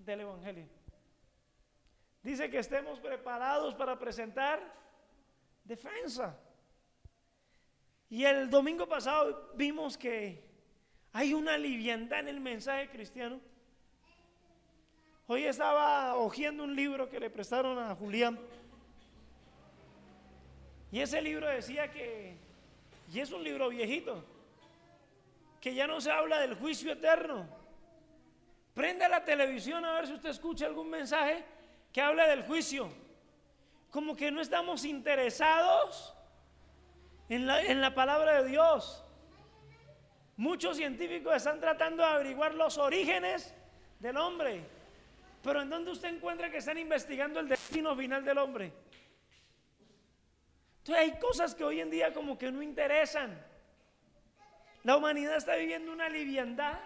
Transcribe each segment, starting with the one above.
del Evangelio. Dice que estemos preparados para presentar defensa. Y el domingo pasado vimos que hay una liviandad en el mensaje cristiano. Hoy estaba hojeando un libro que le prestaron a Julián. Y ese libro decía que, y es un libro viejito, que ya no se habla del juicio eterno. Prenda la televisión a ver si usted escucha algún mensaje que hable del juicio. Como que no estamos interesados en la palabra de Dios. Muchos científicos están tratando de averiguar los orígenes del hombre, pero ¿en dónde usted encuentra que están investigando el destino final del hombre? Entonces hay cosas que hoy en día como que no interesan. La humanidad está viviendo una liviandad.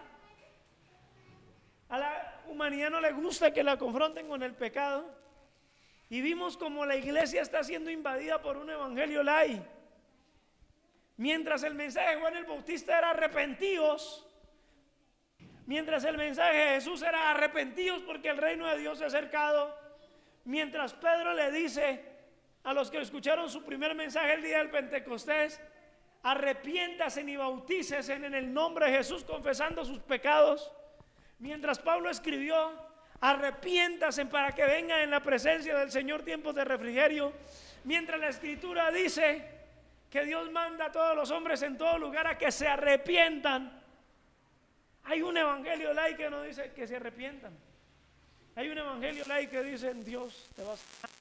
A la humanidad no le gusta que la confronten con el pecado. Y vimos como la iglesia está siendo invadida por un evangelio light. Mientras el mensaje de Juan el Bautista era arrepentidos, mientras el mensaje de Jesús era arrepentidos porque el reino de Dios se ha acercado, mientras Pedro le dice a los que escucharon su primer mensaje el día del Pentecostés, arrepiéntase y bautícese en el nombre de Jesús confesando sus pecados, mientras Pablo escribió, arrepiéntase para que vengan en la presencia del Señor tiempos de refrigerio, mientras la Escritura dice que Dios manda a todos los hombres en todo lugar a que se arrepientan. Hay un evangelio light que no dice que se arrepientan. Hay un evangelio light que dice, Dios te va a...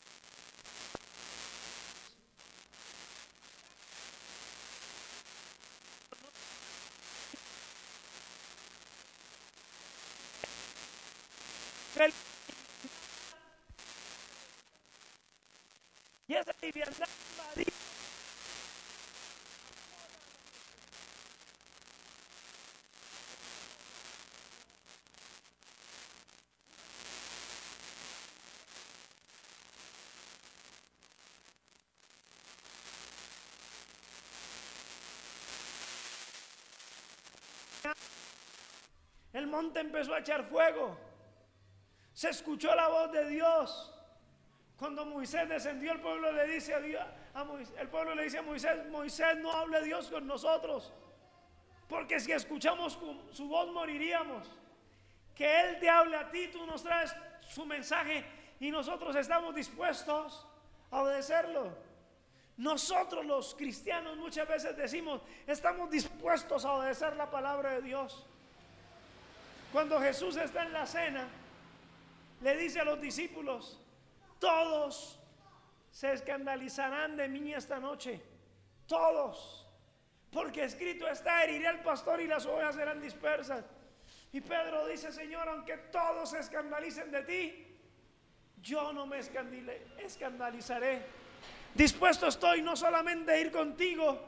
Y esa liviandad invadida. El monte empezó a echar fuego. Se escuchó la voz de Dios. Cuando Moisés descendió, el pueblo le dice a Dios, el pueblo le dice a Moisés, Moisés, no hable Dios con nosotros, porque si escuchamos su voz moriríamos. Que Él te hable a ti, tú nos traes su mensaje y nosotros estamos dispuestos a obedecerlo. Nosotros los cristianos muchas veces decimos, estamos dispuestos a obedecer la palabra de Dios. Cuando Jesús está en la cena, le dice a los discípulos, todos se escandalizarán de mí esta noche, todos, porque escrito está, heriré al pastor y las ovejas serán dispersas. Y Pedro dice, Señor, aunque todos se escandalicen de ti, yo no me escandalizaré. Dispuesto estoy no solamente a ir contigo,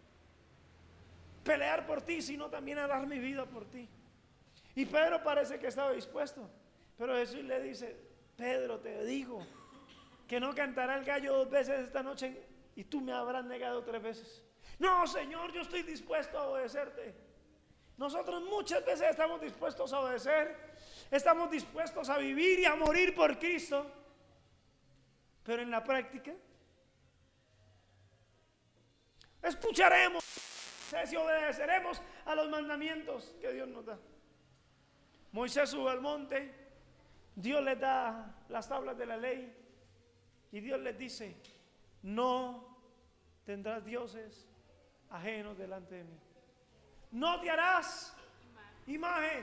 pelear por ti, sino también a dar mi vida por ti. Y Pedro parece que estaba dispuesto, pero Jesús le dice, Pedro, te digo que no cantará el gallo 2 veces esta noche y tú me habrás negado 3 veces. No, Señor, yo estoy dispuesto a obedecerte. Nosotros muchas veces estamos dispuestos a obedecer, estamos dispuestos a vivir y a morir por Cristo, pero en la práctica escucharemos si obedeceremos a los mandamientos que Dios nos da. Moisés sube al monte, Dios les da las tablas de la ley y Dios les dice, no tendrás dioses ajenos delante de mí. No te harás imagen.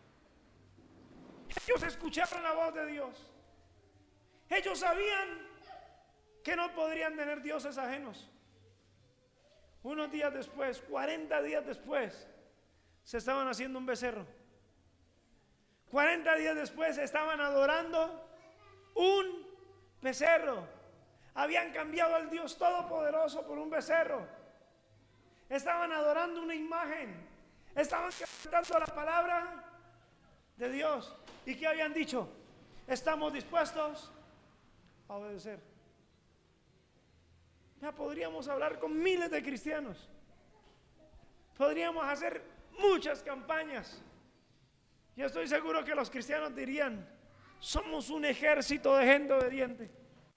Ellos escucharon la voz de Dios. Ellos sabían que no podrían tener dioses ajenos. Unos días después, 40 días después, se estaban haciendo un becerro. 40 días después estaban adorando un becerro. Habían cambiado al Dios Todopoderoso por un becerro. Estaban adorando una imagen. Estaban cantando la palabra de Dios. ¿Y qué habían dicho? Estamos dispuestos a obedecer. Ya podríamos hablar con miles de cristianos. Podríamos hacer muchas campañas. Yo estoy seguro que los cristianos dirían, Somos un ejército de gente obediente.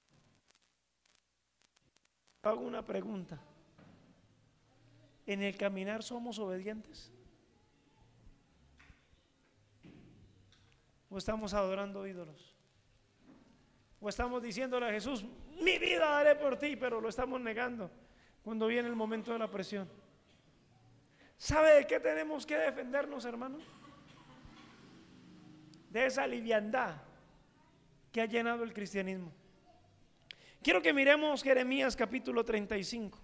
Hago una pregunta. ¿En el caminar somos obedientes? ¿O estamos adorando ídolos? ¿O estamos diciéndole a Jesús, mi vida daré por ti, pero lo estamos negando cuando viene el momento de la presión? ¿Sabe de qué tenemos que defendernos, hermano? De esa liviandad que ha llenado el cristianismo. Quiero que miremos Jeremías capítulo 35.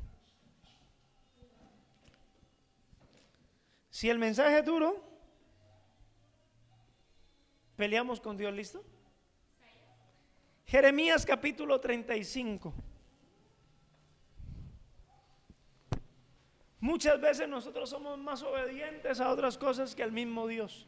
Si el mensaje es duro, peleamos con Dios, ¿listo? Jeremías capítulo 35. Muchas veces nosotros somos más obedientes a otras cosas que al mismo Dios.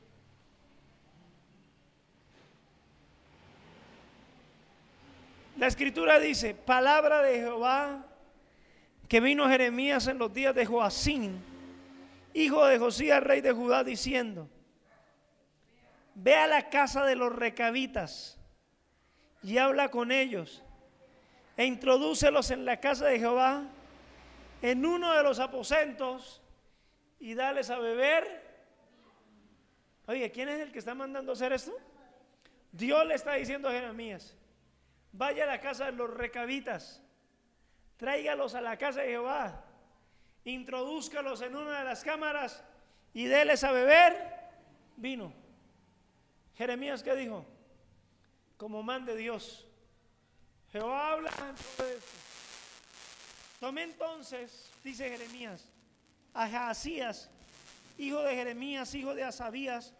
La escritura dice, palabra de Jehová que vino Jeremías en los días de Joacín, hijo de Josías, rey de Judá, diciendo: ve a la casa de los recabitas y habla con ellos e introdúcelos en la casa de Jehová en uno de los aposentos y dales a beber. Oye, ¿quién es el que está mandando hacer esto? Dios le está diciendo a Jeremías: vaya a la casa de los recabitas, tráigalos a la casa de Jehová, introdúzcalos en una de las cámaras y déles a beber vino. Jeremías, ¿qué dijo? Como mande Dios. Jehová habla en todo esto. Tomé entonces, dice Jeremías, a Jaasías, hijo de Jeremías, hijo de Asabías,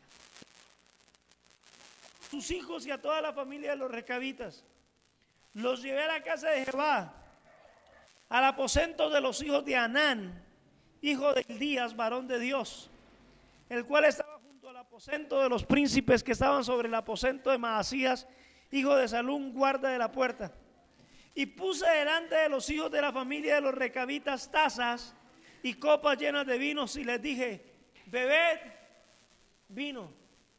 sus hijos y a toda la familia de los recabitas. Los llevé a la casa de Jehová, al aposento de los hijos de Anán, hijo de Elías, varón de Dios, el cual estaba junto al aposento de los príncipes que estaban sobre el aposento de Maasías, hijo de Salum, guarda de la puerta. Y puse delante de los hijos de la familia de los recabitas tazas y copas llenas de vinos y les dije: bebed vino.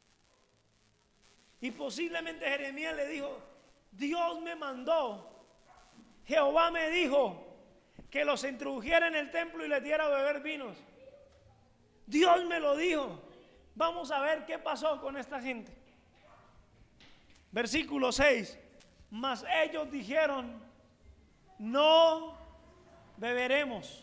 Y posiblemente Jeremías le dijo: Dios me mandó, Jehová me dijo que los introdujera en el templo y les diera a beber vinos. Dios me lo dijo. Vamos a ver qué pasó con esta gente. Versículo 6. Mas ellos dijeron: no beberemos.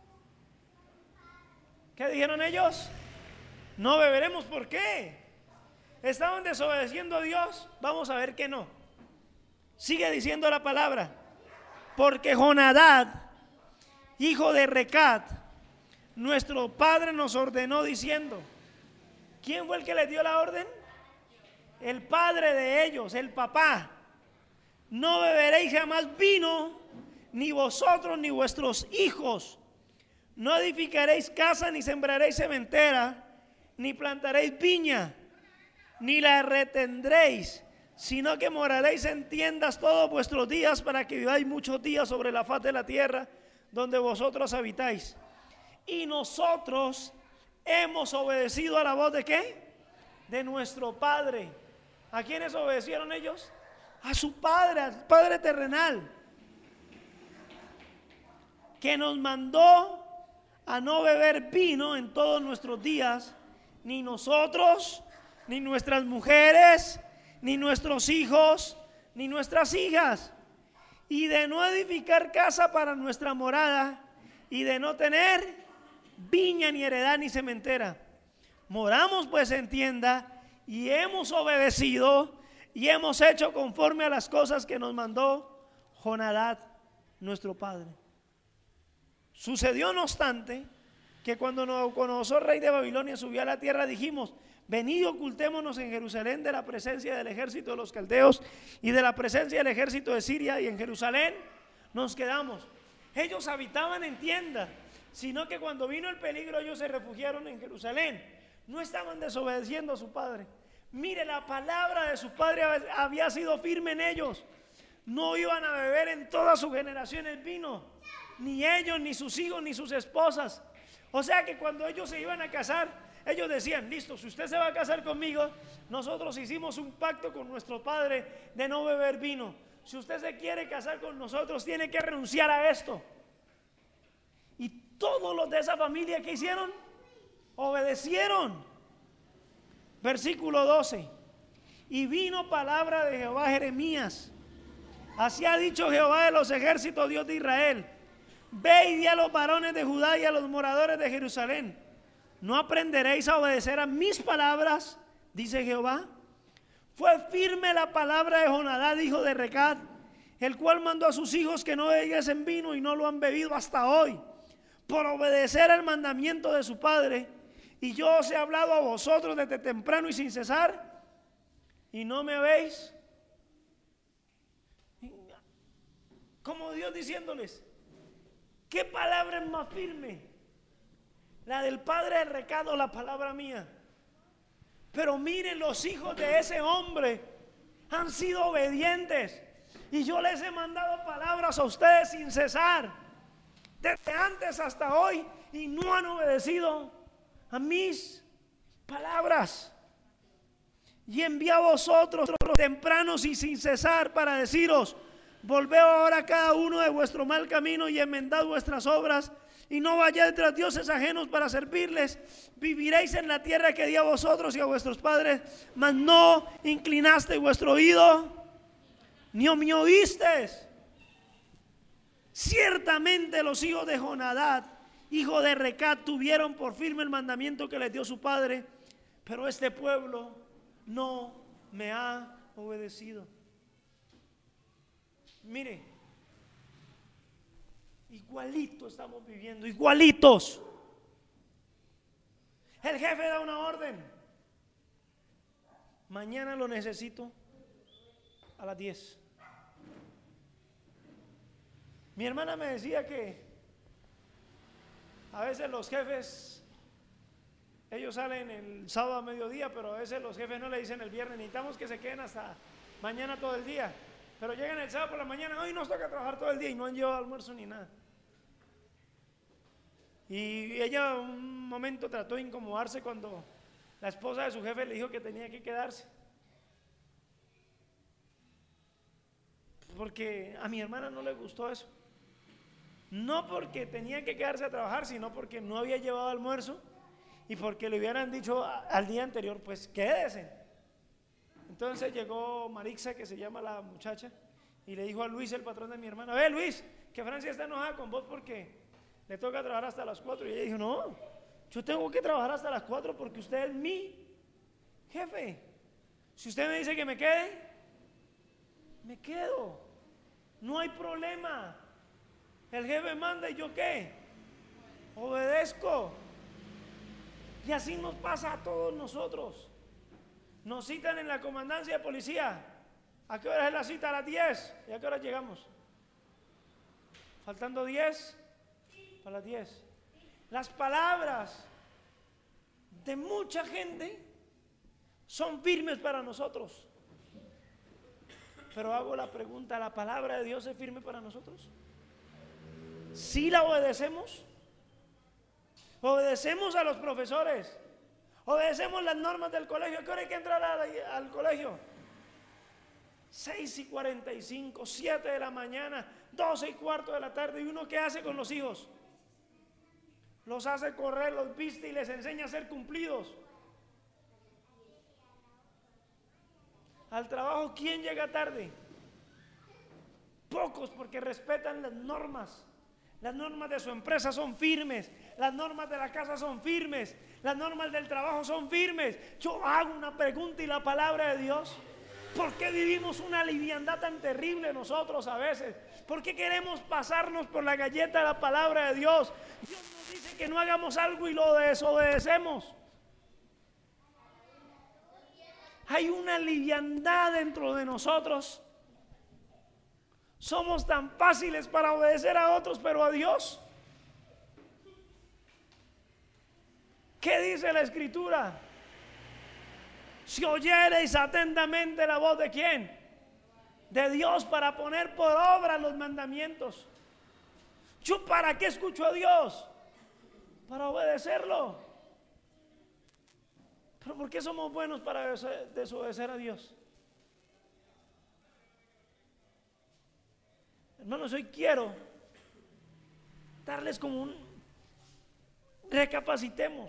¿Qué dijeron ellos? No beberemos. ¿Por qué? ¿Estaban desobedeciendo a Dios? Vamos a ver que no. Sigue diciendo la palabra: porque Jonadab, hijo de Recat, nuestro padre, nos ordenó diciendo. ¿Quién fue el que les dio la orden? El padre de ellos, el papá. No beberéis jamás vino, ni vosotros ni vuestros hijos. No edificaréis casa, ni sembraréis sementera, ni plantaréis viña, ni la retendréis, sino que moraréis en tiendas todos vuestros días, para que viváis muchos días sobre la faz de la tierra donde vosotros habitáis. Y nosotros hemos obedecido a la voz ¿de qué? De nuestro padre. ¿A quiénes obedecieron ellos? A su padre, al padre terrenal, que nos mandó a no beber vino en todos nuestros días, ni nosotros, ni nuestras mujeres, ni nuestros hijos, ni nuestras hijas, y de no edificar casa para nuestra morada, y de no tener viña, ni heredad, ni sementera. Moramos pues en tienda, y hemos obedecido, y hemos hecho conforme a las cosas que nos mandó Jonadab, nuestro padre. Sucedió no obstante que cuando Nabucodonosor, rey de Babilonia, subió a la tierra, dijimos: venid y ocultémonos en Jerusalén de la presencia del ejército de los caldeos y de la presencia del ejército de Siria, y en Jerusalén nos quedamos. Ellos habitaban en tienda, sino que cuando vino el peligro ellos se refugiaron en Jerusalén. No estaban desobedeciendo a su padre. Mire, la palabra de su padre había sido firme en ellos. No iban a beber en todas sus generaciones vino, ni ellos, ni sus hijos, ni sus esposas. O sea que cuando ellos se iban a casar, Ellos decían, listo, si usted se va a casar conmigo, nosotros hicimos un pacto con nuestro padre de no beber vino. Si usted se quiere casar con nosotros, tiene que renunciar a esto. Y todos los de esa familia que hicieron, obedecieron. Versículo 12. Y vino palabra de Jehová a Jeremías. Así ha dicho Jehová de los ejércitos, Dios de Israel: ve y di a los varones de Judá y a los moradores de Jerusalén: ¿no aprenderéis a obedecer a mis palabras? Dice Jehová. Fue firme la palabra de Jonadab, hijo de Recab, el cual mandó a sus hijos que no bebiesen vino, y no lo han bebido hasta hoy, por obedecer el mandamiento de su padre. Y yo os he hablado a vosotros desde temprano y sin cesar, y no me habéis. Como Dios diciéndoles: ¿qué palabra es más firme? ¿La del padre de Recab o la palabra mía? Pero miren, los hijos de ese hombre han sido obedientes, y yo les he mandado palabras a ustedes sin cesar, desde antes hasta hoy, y no han obedecido a mis palabras. Y envié a vosotros tempranos y sin cesar para deciros: volved ahora cada uno de vuestro mal camino y enmendad vuestras obras, y no vayáis tras dioses ajenos para servirles. Viviréis en la tierra que di a vosotros y a vuestros padres, mas no inclinasteis vuestro oído, ni me oísteis. Ciertamente los hijos de Jonadab, hijo de Recab, tuvieron por firme el mandamiento que les dio su padre, pero este pueblo no me ha obedecido. Mire, igualito estamos viviendo, igualitos. El jefe da una orden: mañana lo necesito a las 10. Mi hermana me decía que a veces los jefes, ellos salen el sábado a mediodía, pero a veces los jefes no le dicen el viernes: necesitamos que se queden hasta mañana todo el día. Pero llegan el sábado por la mañana: hoy nos toca trabajar todo el día, y no han llevado almuerzo ni nada. Y ella un momento trató de incomodarse cuando la esposa de su jefe le dijo que tenía que quedarse, porque a mi hermana no le gustó eso. No porque tenía que quedarse a trabajar, sino porque no había llevado almuerzo, y porque le hubieran dicho al día anterior: pues quédese. Entonces llegó Marixa, que se llama la muchacha, y le dijo a Luis, el patrón de mi hermana: ve, Luis, que Francia está enojada con vos porque le toca trabajar hasta las 4. Y ella dijo: no, yo tengo que trabajar hasta las 4 porque usted es mi jefe. Si usted me dice que me quede, me quedo, no hay problema. El jefe manda, y yo qué, obedezco. Y así nos pasa a todos nosotros. Nos citan en la comandancia de policía: ¿a qué hora es la cita? A las 10. ¿Y a qué hora llegamos? Faltando 10 para las 10. Las palabras de mucha gente son firmes para nosotros, pero hago la pregunta: ¿la palabra de Dios es firme para nosotros? ¿Sí la obedecemos? ¿Obedecemos a los profesores? ¿Obedecemos las normas del colegio? ¿A qué hora hay que entrar al colegio? 6:45, 7 de la mañana, 12:15 de la tarde. ¿Y uno qué hace con los hijos? Los hace correr, los viste y les enseña a ser cumplidos. Al trabajo, ¿quién llega tarde? Pocos, porque respetan las normas. Las normas de su empresa son firmes, las normas de la casa son firmes, las normas del trabajo son firmes. Yo hago una pregunta: ¿y la palabra de Dios? ¿Por qué vivimos una liviandad tan terrible nosotros a veces? ¿Por qué queremos pasarnos por la galleta de la palabra de Dios? Dios nos dice que no hagamos algo y lo desobedecemos. Hay una liviandad dentro de nosotros. Somos tan fáciles para obedecer a otros, pero a Dios, ¿qué dice la Escritura? Si oyereis atentamente la voz de ¿quién? De Dios, para poner por obra los mandamientos. ¿Yo para qué escucho a Dios? Para obedecerlo. Pero ¿por qué somos buenos para desobedecer a Dios? Hermanos, hoy quiero darles como un recapacitemos.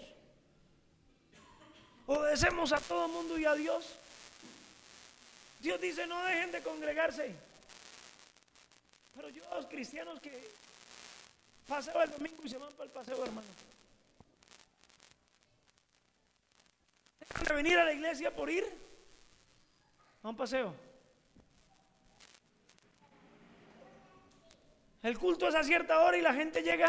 Obedecemos a todo mundo y a Dios. Dios dice no dejen de congregarse. Pero yo a los cristianos que paseo el domingo y se van para el paseo, hermano, dejan de venir a la iglesia por ir a un paseo. El culto es a cierta hora y la gente llega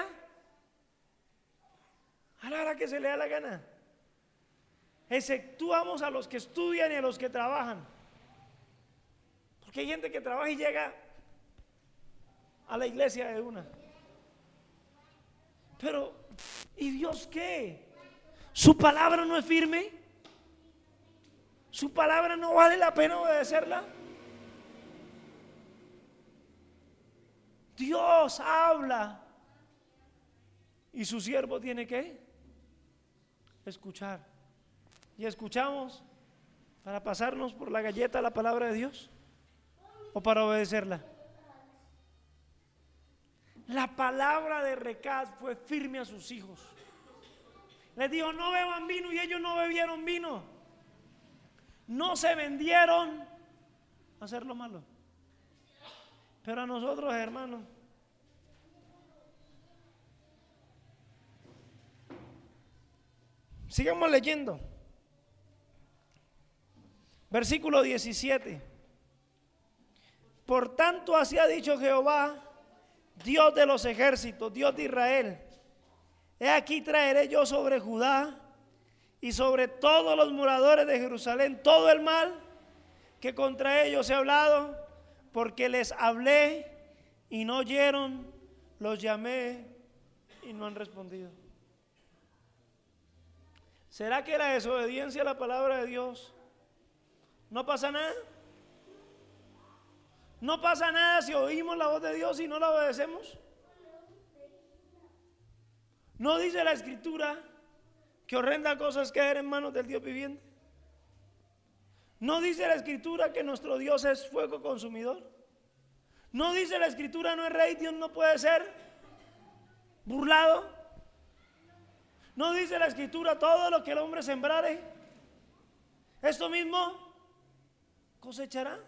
a la hora que se le da la gana. Exceptuamos a los que estudian y a los que trabajan. Porque hay gente que trabaja y llega a la iglesia de una. Pero, ¿y Dios qué? ¿Su palabra no es firme? ¿Su palabra no vale la pena obedecerla? Dios habla y su siervo tiene que escuchar. Y escuchamos para pasarnos por la galleta la palabra de Dios o para obedecerla. La palabra de Recab fue firme a sus hijos. Les dijo no beban vino y ellos no bebieron vino. No se vendieron a hacer lo malo. Pero a nosotros, hermanos, sigamos leyendo. Versículo 17. Por tanto así ha dicho Jehová, Dios de los ejércitos, Dios de Israel: he aquí traeré yo sobre Judá y sobre todos los moradores de Jerusalén todo el mal que contra ellos he hablado, porque les hablé y no oyeron, los llamé y no han respondido. ¿Será que la desobediencia a la palabra de Dios no pasa nada? ¿No pasa nada si oímos la voz de Dios y no la obedecemos? ¿No dice la Escritura que horrenda cosa es caer en manos del Dios viviente? ¿No dice la Escritura que nuestro Dios es fuego consumidor? ¿No dice la Escritura no es rey, Dios no puede ser burlado? ¿No dice la Escritura todo lo que el hombre sembrare, esto mismo cosechará?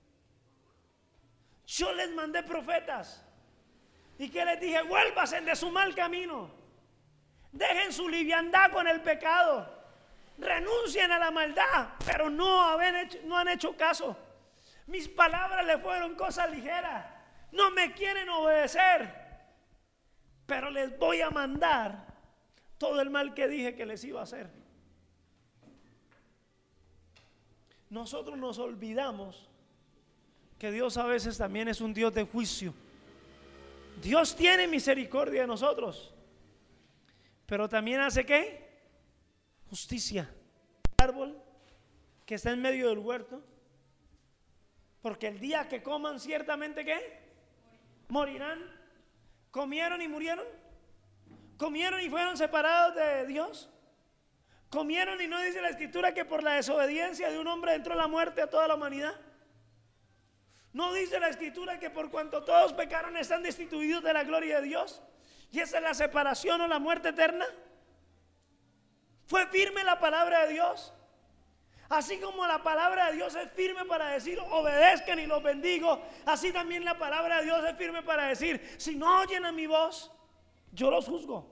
Yo les mandé profetas y que les dije: vuélvanse de su mal camino, dejen su liviandad con el pecado, renuncien a la maldad, pero no han hecho caso. Mis palabras les fueron cosas ligeras, no me quieren obedecer, pero les voy a mandar todo el mal que dije que les iba a hacer. Nosotros nos olvidamos que Dios a veces también es un Dios de juicio. Dios tiene misericordia de nosotros, pero también hace ¿qué? Justicia. El árbol que está en medio del huerto, porque el día que coman ciertamente ¿qué? Morirán. ¿Comieron y murieron? ¿Comieron y fueron separados de Dios? ¿Comieron y no dice la Escritura que por la desobediencia de un hombre entró la muerte a toda la humanidad? ¿No dice la Escritura que por cuanto todos pecaron están destituidos de la gloria de Dios? ¿Y esa es la separación o la muerte eterna? ¿Fue firme la palabra de Dios? Así como la palabra de Dios es firme para decir obedezcan y los bendigo, así también la palabra de Dios es firme para decir si no oyen a mi voz, yo los juzgo.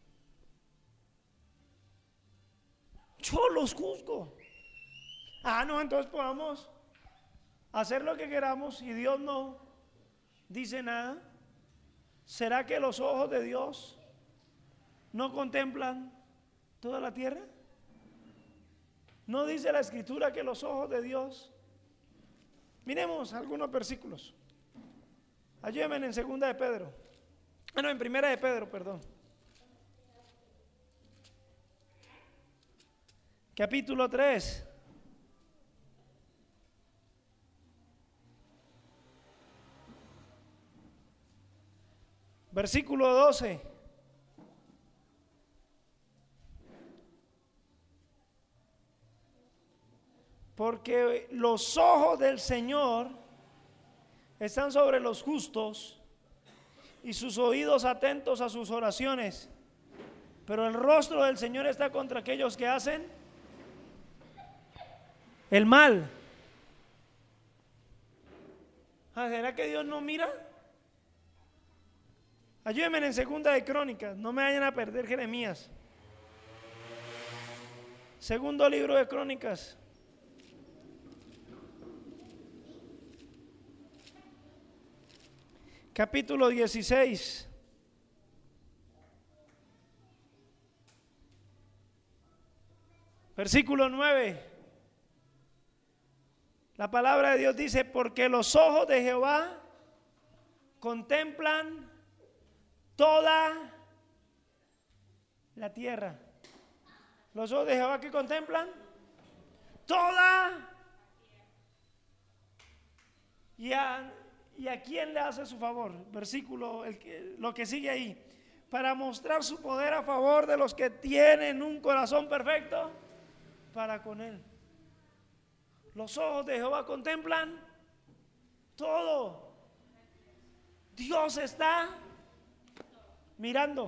Yo los juzgo. No, entonces podamos hacer lo que queramos y Dios no dice nada. ¿Será que los ojos de Dios no contemplan toda la tierra? ¿No dice la Escritura que los ojos de Dios? Miremos algunos versículos. Ayúdenme en segunda de Pedro. En primera de Pedro, perdón. Capítulo 3. Versículo 12. porque los ojos del Señor están sobre los justos y sus oídos atentos a sus oraciones, pero el rostro del Señor está contra aquellos que hacen el mal. ¿Será que Dios no mira? Ayúdenme en Segunda de Crónicas, no me vayan a perder Jeremías. Segundo libro de Crónicas. Capítulo 16. Versículo 9. La palabra de Dios dice: porque los ojos de Jehová contemplan toda la tierra. Los ojos de Jehová que contemplan toda. ¿Y a quién le hace su favor? Versículo, lo que sigue ahí. Para mostrar su poder a favor de los que tienen un corazón perfecto para con él. Los ojos de Jehová contemplan todo. Dios está mirando.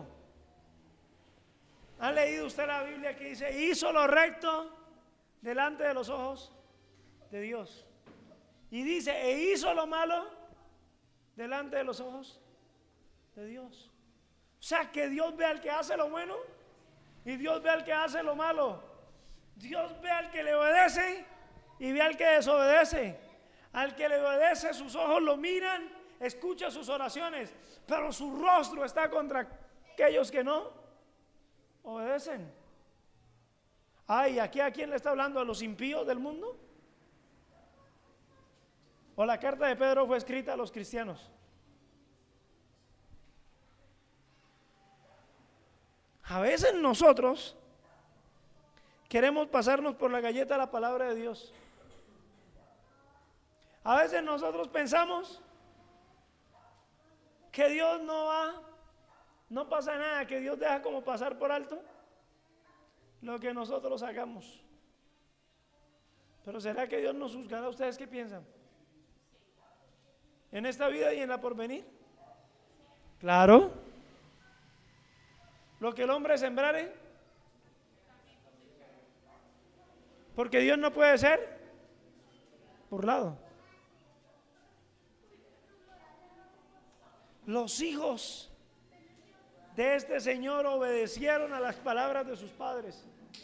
¿Ha leído usted la Biblia que dice: hizo lo recto delante de los ojos de Dios? Y dice: e hizo lo malo delante de los ojos de Dios. O sea, que Dios ve al que hace lo bueno y Dios ve al que hace lo malo. Dios ve al que le obedece y ve al que desobedece. Al que le obedece, sus ojos lo miran, escucha sus oraciones, pero su rostro está contra aquellos que no obedecen. Ay, ¿aquí a quién le está hablando? ¿A los impíos del mundo? ¿O la carta de Pedro fue escrita a los cristianos? A veces nosotros queremos pasarnos por la galleta la palabra de Dios. A veces nosotros pensamos que Dios no pasa nada, que Dios deja como pasar por alto lo que nosotros hagamos. Pero ¿será que Dios nos juzgará? ¿Ustedes qué piensan? ¿En esta vida y en la porvenir? Claro. Lo que el hombre sembrare, porque Dios no puede ser burlado. Los hijos de este Señor obedecieron a las palabras de sus padres.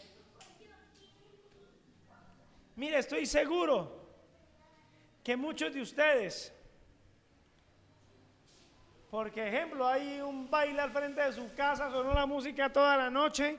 Mire, estoy seguro que muchos de ustedes, porque ejemplo, hay un baile al frente de su casa, sonó la música toda la noche,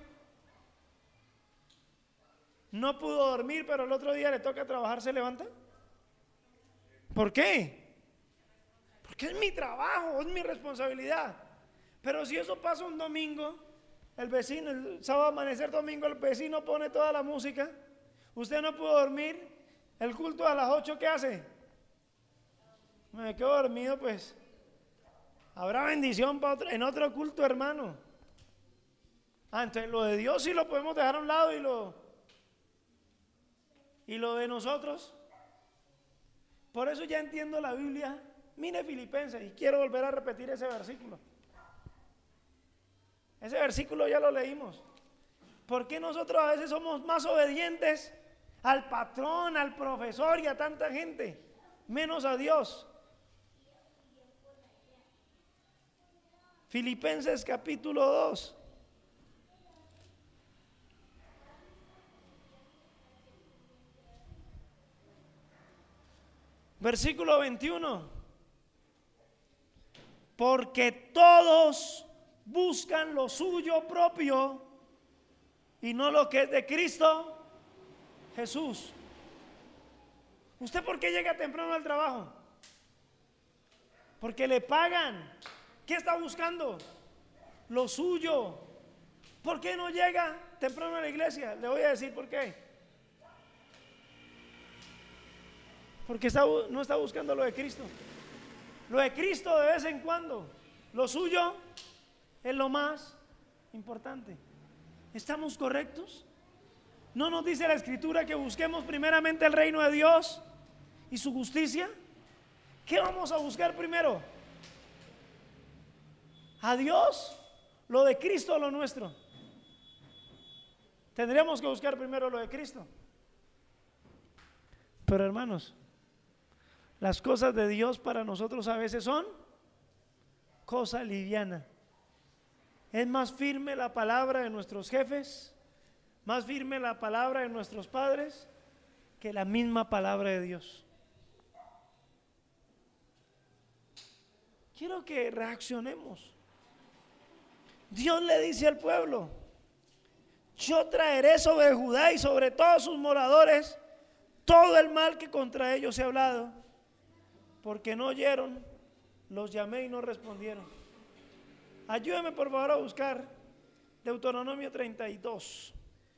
no pudo dormir, pero el otro día le toca trabajar, ¿se levanta? ¿Por qué? Porque es mi trabajo, es mi responsabilidad. Pero si eso pasa un domingo, el vecino, el sábado amanecer domingo, el vecino pone toda la música, usted no pudo dormir, el culto a las 8, ¿qué hace? Me quedo dormido, pues habrá bendición en otro culto, hermano. Entonces lo de Dios sí lo podemos dejar a un lado, y lo de nosotros. Por eso ya entiendo la Biblia. Mire Filipenses, y quiero volver a repetir ese versículo. Ese versículo ya lo leímos. ¿Por qué nosotros a veces somos más obedientes al patrón, al profesor y a tanta gente, menos a Dios? Filipenses capítulo 2. Versículo 21. Porque todos buscan lo suyo propio y no lo que es de Cristo Jesús. ¿Usted por qué llega temprano al trabajo? Porque le pagan. ¿Qué está buscando? Lo suyo. ¿Por qué no llega temprano a la iglesia? Le voy a decir por qué. Porque no está buscando lo de Cristo. Lo de Cristo de vez en cuando. Lo suyo es lo más importante. ¿Estamos correctos? ¿No nos dice la Escritura que busquemos primeramente el reino de Dios y su justicia? ¿Qué vamos a buscar primero? ¿A Dios? ¿Lo de Cristo o lo nuestro? Tendríamos que buscar primero lo de Cristo. Pero hermanos, las cosas de Dios para nosotros a veces son cosa liviana. Es más firme la palabra de nuestros jefes, más firme la palabra de nuestros padres que la misma palabra de Dios. Quiero que reaccionemos. Dios le dice al pueblo: yo traeré sobre Judá y sobre todos sus moradores todo el mal que contra ellos he hablado, porque no oyeron, los llamé y no respondieron. Ayúdame por favor a buscar Deuteronomio 32.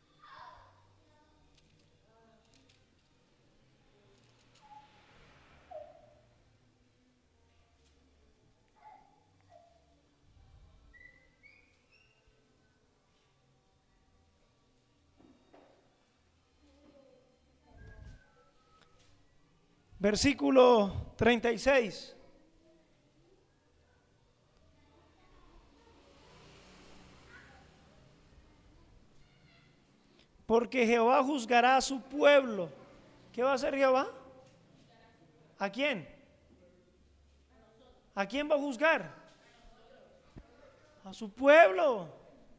Versículo 36. Porque Jehová juzgará a su pueblo. ¿Qué va a hacer Jehová? ¿A quién? ¿A quién va a juzgar? A su pueblo.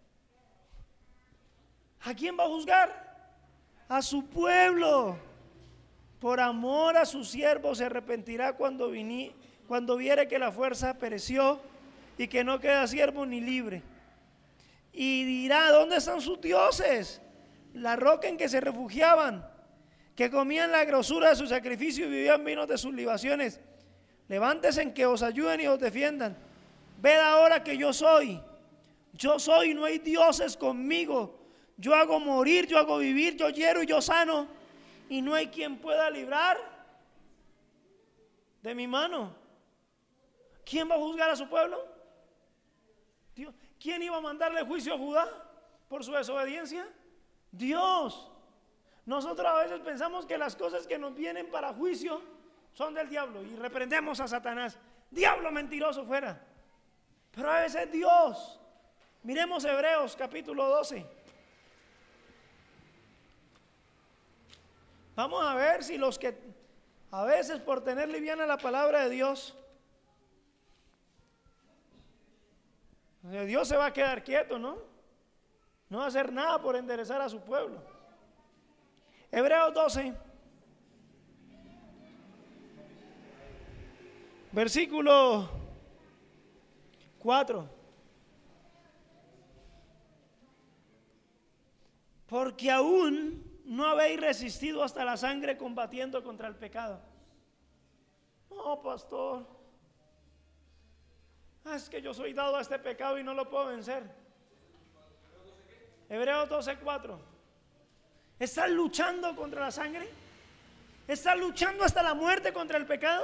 ¿A quién va a juzgar? A su pueblo. Por amor a su siervo se arrepentirá cuando viere que la fuerza pereció y que no queda siervo ni libre. Y dirá: ¿dónde están sus dioses? La roca en que se refugiaban, que comían la grosura de su sacrificio y vivían vinos de sus libaciones. Levántese en que os ayuden y os defiendan. Ved ahora que yo soy, y no hay dioses conmigo. Yo hago morir, yo hago vivir, yo hiero y yo sano, y no hay quien pueda librar de mi mano. ¿Quién va a juzgar a su pueblo? Dios. ¿Quién iba a mandarle juicio a Judá por su desobediencia? Dios. Nosotros a veces pensamos que las cosas que nos vienen para juicio son del diablo y reprendemos a Satanás. Diablo mentiroso fuera. Pero a veces Dios. Miremos Hebreos capítulo 12. Vamos a ver si los que a veces por tener liviana la palabra de Dios, Dios se va a quedar quieto, ¿no? No va a hacer nada por enderezar a su pueblo. Hebreos 12, versículo 4. Porque aún no habéis resistido hasta la sangre combatiendo contra el pecado. No, pastor, es que yo soy dado a este pecado y no lo puedo vencer. Hebreos 12:4. ¿Estás luchando contra la sangre? ¿Estás luchando hasta la muerte contra el pecado?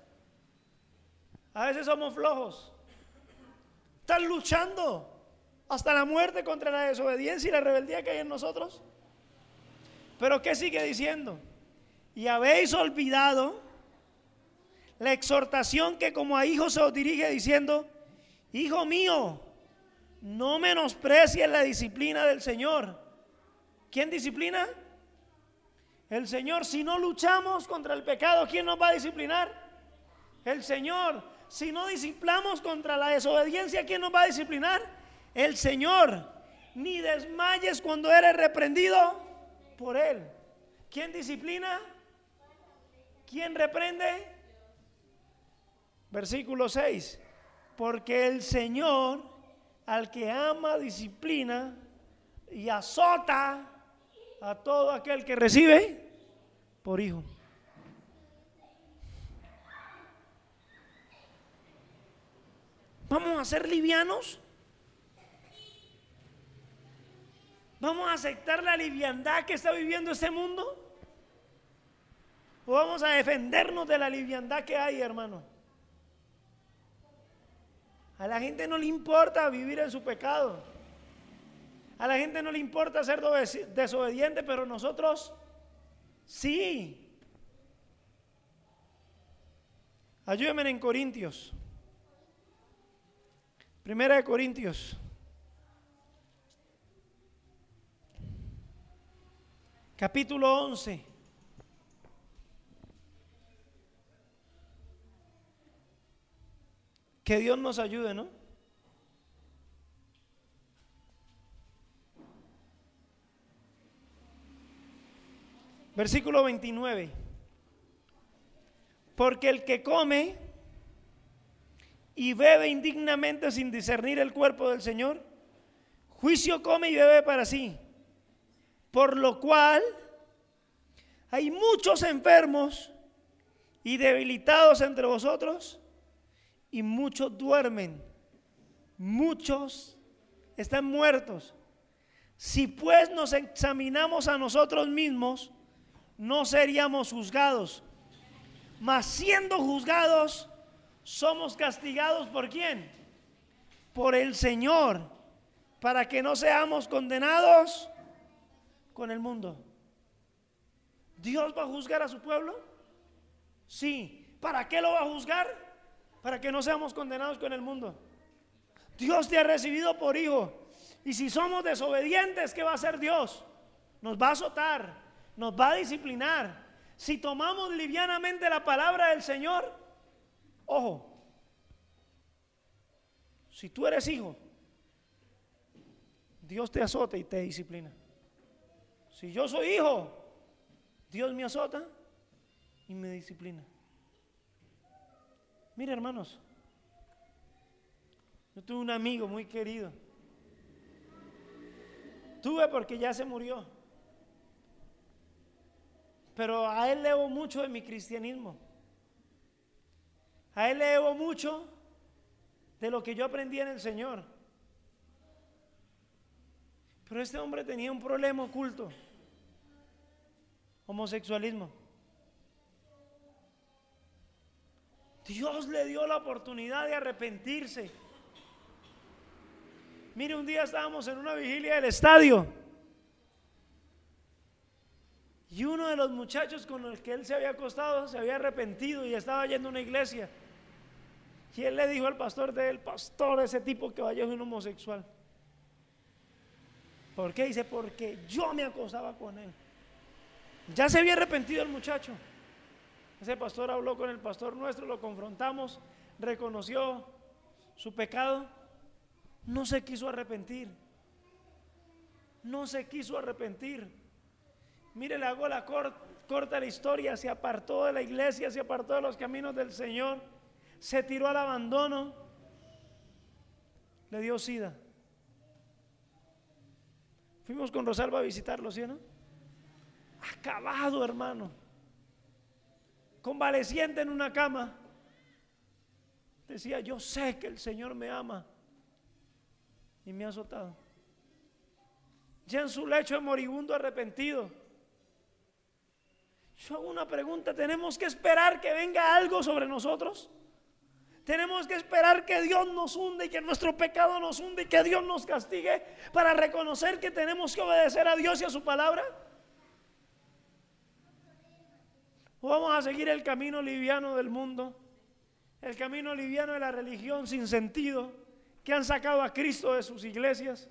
A veces somos flojos. ¿Estás luchando hasta la muerte contra la desobediencia y la rebeldía que hay en nosotros? Pero ¿qué sigue diciendo? Y habéis olvidado la exhortación que como a hijos se os dirige diciendo: hijo mío, no menosprecies la disciplina del Señor. ¿Quién disciplina? El Señor. Si no luchamos contra el pecado, ¿quién nos va a disciplinar? El Señor. Si no disciplinamos contra la desobediencia, ¿quién nos va a disciplinar? El Señor. Ni desmayes cuando eres reprendido por Él. ¿Quién disciplina? ¿Quién reprende? Versículo 6. Porque el Señor al que ama disciplina y azota a todo aquel que recibe por hijo. ¿Vamos a ser livianos? ¿Vamos a aceptar la liviandad que está viviendo este mundo? ¿O vamos a defendernos de la liviandad que hay, hermano? A la gente no le importa vivir en su pecado. A la gente no le importa ser desobediente, pero nosotros sí. Ayúdenme en Corintios. Primera de Corintios. Capítulo 11. Que Dios nos ayude, ¿no? Versículo 29. Porque el que come y bebe indignamente sin discernir el cuerpo del Señor, juicio come y bebe para sí. Por lo cual hay muchos enfermos y debilitados entre vosotros, y muchos duermen, muchos están muertos. Si pues nos examinamos a nosotros mismos, no seríamos juzgados, mas siendo juzgados, somos castigados ¿por quién? Por el Señor, para que no seamos condenados con el mundo. ¿Dios va a juzgar a su pueblo? Sí. ¿Para qué lo va a juzgar? Para que no seamos condenados con el mundo. Dios te ha recibido por hijo, y si somos desobedientes, ¿qué va a hacer Dios? Nos va a azotar, nos va a disciplinar. Si tomamos livianamente la palabra del Señor, ojo, si tú eres hijo, Dios te azota y te disciplina. Si yo soy hijo, Dios me azota y me disciplina. Mira, hermanos, yo tuve un amigo muy querido. Tuve porque ya se murió. Pero a él le debo mucho de mi cristianismo. A él le debo mucho de lo que yo aprendí en el Señor. Pero este hombre tenía un problema oculto: homosexualismo. Dios le dio la oportunidad de arrepentirse. Mire, un día estábamos en una vigilia del estadio, y uno de los muchachos con el que él se había acostado se había arrepentido y estaba yendo a una iglesia. Y él le dijo al pastor de él: pastor, ese tipo que vaya es un homosexual. ¿Por qué? Dice: porque yo me acostaba con él. Ya se había arrepentido el muchacho. Ese pastor habló con el pastor nuestro, lo confrontamos, reconoció su pecado, no se quiso arrepentir. No se quiso arrepentir. Mire, le hago la corta la historia: se apartó de la iglesia, se apartó de los caminos del Señor, se tiró al abandono, le dio sida. Fuimos con Rosalba a visitarlo, ¿sí, no? Acabado, hermano, convaleciente en una cama. Decía: yo sé que el Señor me ama y me ha azotado. Ya en su lecho de moribundo, arrepentido. Yo hago una pregunta: ¿tenemos que esperar que venga algo sobre nosotros? ¿Tenemos que esperar que Dios nos hunda y que nuestro pecado nos hunda y que Dios nos castigue para reconocer que tenemos que obedecer a Dios y a su palabra? ¿O vamos a seguir el camino liviano del mundo, el camino liviano de la religión sin sentido, que han sacado a Cristo de sus iglesias,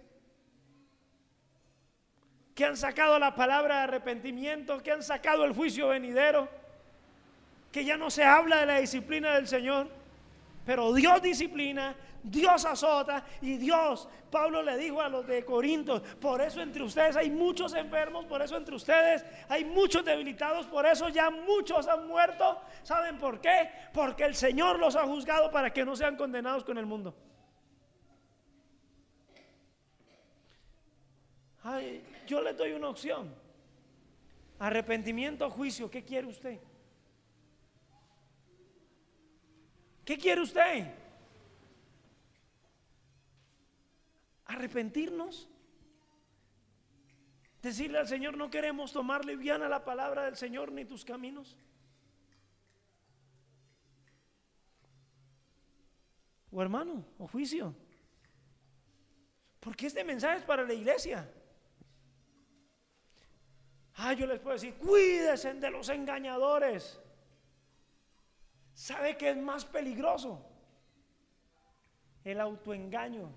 que han sacado la palabra de arrepentimiento, que han sacado el juicio venidero, que ya no se habla de la disciplina del Señor? Pero Dios disciplina, Dios azota, y Dios, Pablo le dijo a los de Corinto: por eso entre ustedes hay muchos enfermos, por eso entre ustedes hay muchos debilitados, por eso ya muchos han muerto. ¿Saben por qué? Porque el Señor los ha juzgado para que no sean condenados con el mundo. Ay, yo le doy una opción: arrepentimiento o juicio. ¿Qué quiere usted? ¿Qué quiere usted? ¿Arrepentirnos? Decirle al Señor: no queremos tomar liviana la palabra del Señor ni tus caminos. O hermano, o juicio. Porque este mensaje es para la iglesia. Yo les puedo decir, cuídense de los engañadores. ¿Sabe qué es más peligroso? El autoengaño.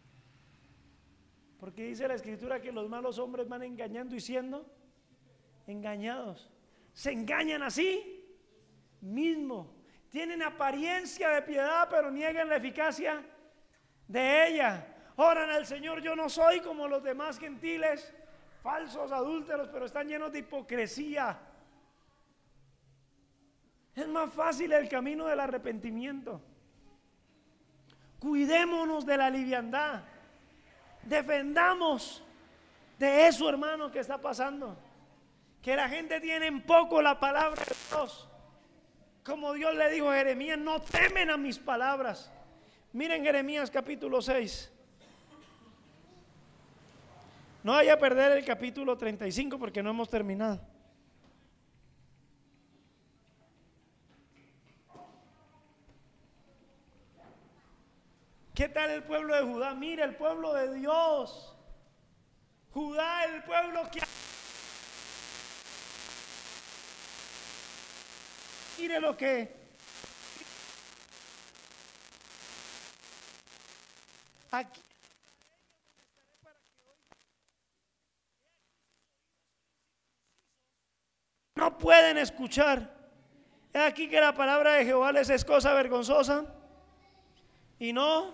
Porque dice la escritura que los malos hombres van engañando y siendo engañados. Se engañan así mismo. Tienen apariencia de piedad, pero niegan la eficacia de ella. Oran al Señor, yo no soy como los demás gentiles, falsos adúlteros, pero están llenos de hipocresía. Es más fácil el camino del arrepentimiento. Cuidémonos de la liviandad. Defendamos de eso, hermano, que está pasando. Que la gente tiene en poco la palabra de Dios. Como Dios le dijo a Jeremías, no temen a mis palabras. Miren Jeremías capítulo 6. No vaya a perder el capítulo 35 porque no hemos terminado. ¿Qué tal el pueblo de Judá? Mira, el pueblo de Dios. Judá, el pueblo que... Mire lo que... Aquí. No pueden escuchar. Es aquí que la palabra de Jehová les es cosa vergonzosa. Y no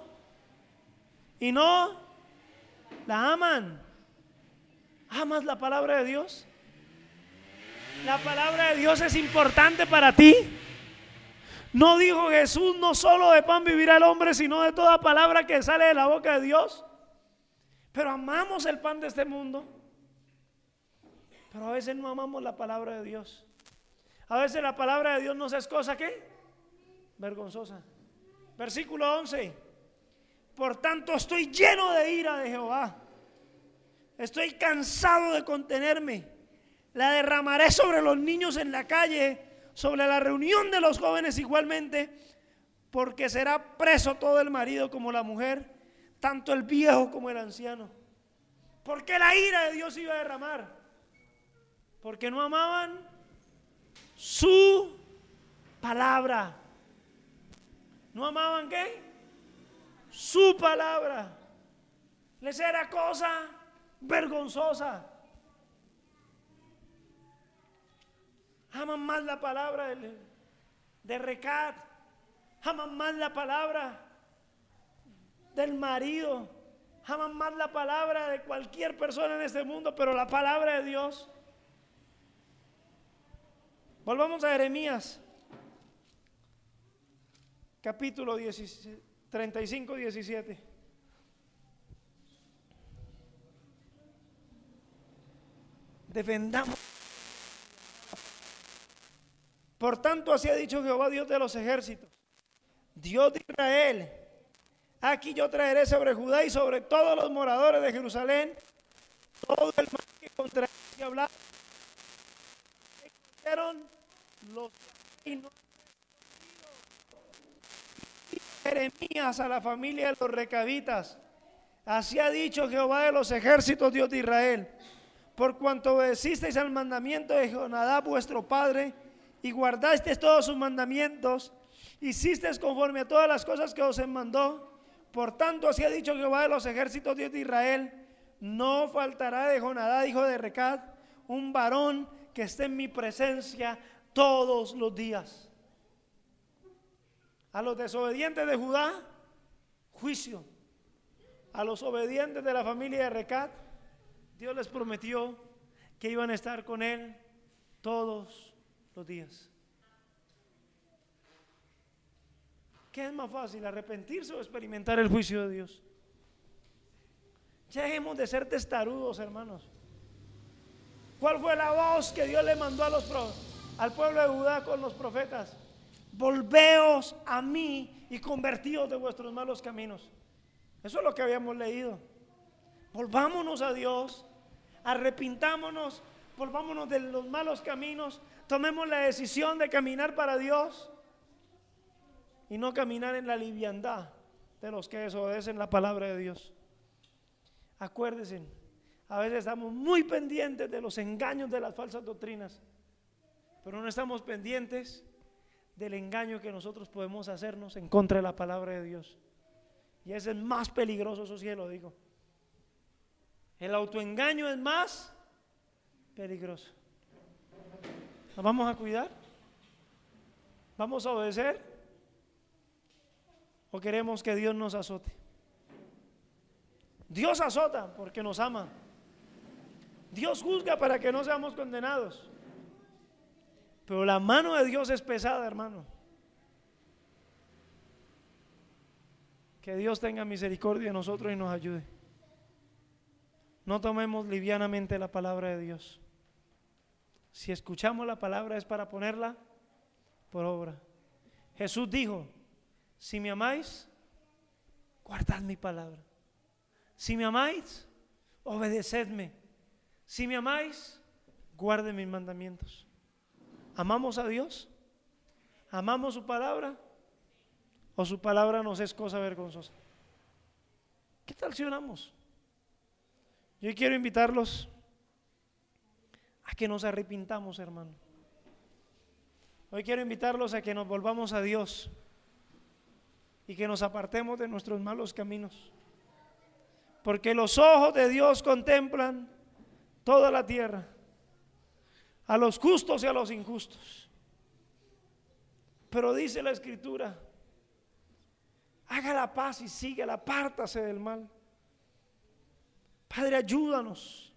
la aman. ¿Amas la palabra de Dios? La palabra de Dios es importante para ti. No dijo Jesús, no solo de pan vivirá el hombre, sino de toda palabra que sale de la boca de Dios. Pero amamos el pan de este mundo. Pero a veces no amamos la palabra de Dios. A veces la palabra de Dios nos es cosa ¿qué? Vergonzosa. Versículo 11. Por tanto estoy lleno de ira de Jehová. Estoy cansado de contenerme. La derramaré sobre los niños en la calle, sobre la reunión de los jóvenes igualmente, porque será preso todo el marido como la mujer, tanto el viejo como el anciano. ¿Por qué la ira de Dios iba a derramar? Porque no amaban su palabra. ¿No amaban qué? Su palabra. Les era cosa vergonzosa. Aman más la palabra de Recat. Aman más la palabra del marido. Aman más la palabra de cualquier persona en este mundo, pero la palabra de Dios. Volvamos a Jeremías capítulo 35, 17. Defendamos. Por tanto, así ha dicho Jehová, Dios de los ejércitos, Dios de Israel: aquí yo traeré sobre Judá y sobre todos los moradores de Jerusalén todo el mal que contra ellos hablaron, los y no Jeremías a la familia de los recabitas: así ha dicho Jehová de los ejércitos, Dios de Israel, por cuanto obedecisteis al mandamiento de Jonadab vuestro padre y guardasteis todos sus mandamientos, hicisteis conforme a todas las cosas que os mandó, por tanto así ha dicho Jehová de los ejércitos, Dios de Israel: no faltará de Jonadab hijo de Recat un varón que esté en mi presencia todos los días. A los desobedientes de Judá, juicio. A los obedientes de la familia de Recat, Dios les prometió que iban a estar con él todos los días. ¿Qué es más fácil, arrepentirse o experimentar el juicio de Dios? Ya dejemos de ser testarudos, hermanos. ¿Cuál fue la voz que Dios le mandó al pueblo de Judá con los profetas? Volveos a mí y convertíos de vuestros malos caminos. Eso es lo que habíamos leído. Volvámonos a Dios, arrepintámonos, volvámonos de los malos caminos, tomemos la decisión de caminar para Dios y no caminar en la liviandad de los que desobedecen la palabra de Dios. Acuérdense, a veces estamos muy pendientes de los engaños de las falsas doctrinas, pero no estamos pendientes del engaño que nosotros podemos hacernos en contra de la palabra de Dios. Y ese es más peligroso, eso sí lo digo. El autoengaño es más peligroso. ¿Nos vamos a cuidar? ¿Vamos a obedecer? ¿O queremos que Dios nos azote? Dios azota porque nos ama. Dios juzga para que no seamos condenados. Pero la mano de Dios es pesada, hermano. Que Dios tenga misericordia de nosotros y nos ayude. No tomemos livianamente la palabra de Dios. Si escuchamos la palabra es para ponerla por obra. Jesús dijo: si me amáis, guardad mi palabra. Si me amáis, obedecedme. Si me amáis, guarde mis mandamientos. ¿Amamos a Dios? ¿Amamos su palabra? ¿O su palabra nos es cosa vergonzosa? ¿Qué tal si oramos? Yo quiero invitarlos a que nos arrepintamos, hermano. Hoy quiero invitarlos a que nos volvamos a Dios y que nos apartemos de nuestros malos caminos, porque los ojos de Dios contemplan toda la tierra, a los justos y a los injustos. Pero dice la Escritura: haga la paz y síguela, apártase del mal. Padre, ayúdanos.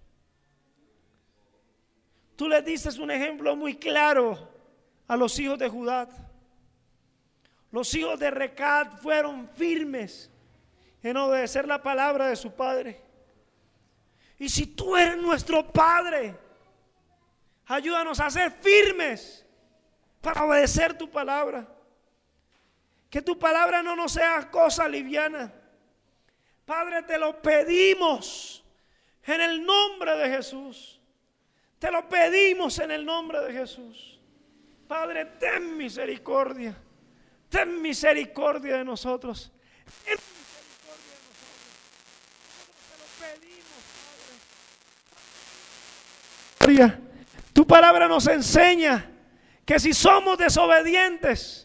Tú le diste un ejemplo muy claro a los hijos de Judá. Los hijos de Recab fueron firmes en obedecer la palabra de su padre. Y si tú eres nuestro Padre, ayúdanos a ser firmes para obedecer tu palabra. Que tu palabra no nos sea cosa liviana. Padre, te lo pedimos en el nombre de Jesús. Te lo pedimos en el nombre de Jesús. Padre, ten misericordia. Ten misericordia de nosotros. Ten misericordia de nosotros. Nosotros te lo pedimos, Padre. Tu palabra nos enseña que si somos desobedientes,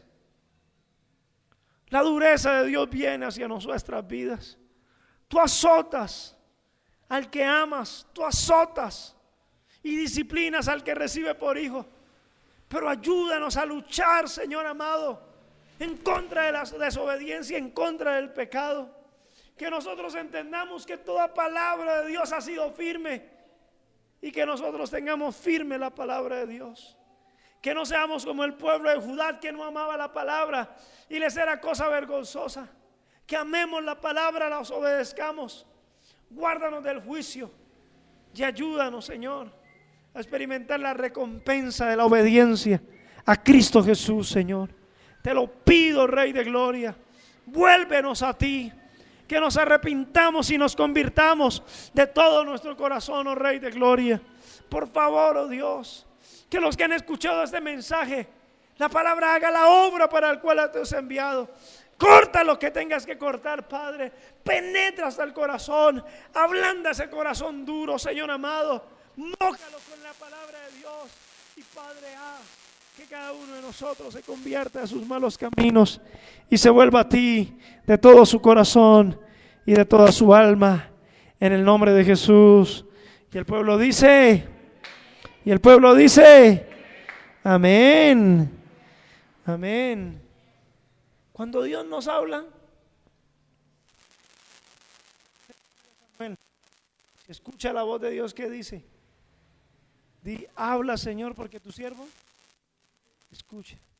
la dureza de Dios viene hacia nuestras vidas. Tú azotas al que amas, tú azotas y disciplinas al que recibe por hijo. Pero ayúdanos a luchar, Señor amado, en contra de la desobediencia, en contra del pecado. Que nosotros entendamos que toda palabra de Dios ha sido firme y que nosotros tengamos firme la palabra de Dios. Que no seamos como el pueblo de Judá, que no amaba la palabra y les era cosa vergonzosa. Que amemos la palabra, la obedezcamos. Guárdanos del juicio y ayúdanos, Señor, a experimentar la recompensa de la obediencia a Cristo Jesús, Señor. Te lo pido, Rey de Gloria. Vuélvenos a ti, que nos arrepintamos y nos convirtamos de todo nuestro corazón, oh Rey de Gloria. Por favor, oh Dios, que los que han escuchado este mensaje, la palabra haga la obra para la cual te has enviado. Corta lo que tengas que cortar, Padre. Penetra hasta el corazón. Ablanda ese corazón duro, Señor amado. Mójalo con la palabra de Dios. Y Padre, haz que cada uno de nosotros se convierta de sus malos caminos y se vuelva a ti de todo su corazón y de toda su alma. En el nombre de Jesús. Y el pueblo dice... amén. Amén. Cuando Dios nos habla, si escucha la voz de Dios, ¿qué dice? Habla, Señor, porque tu siervo escucha.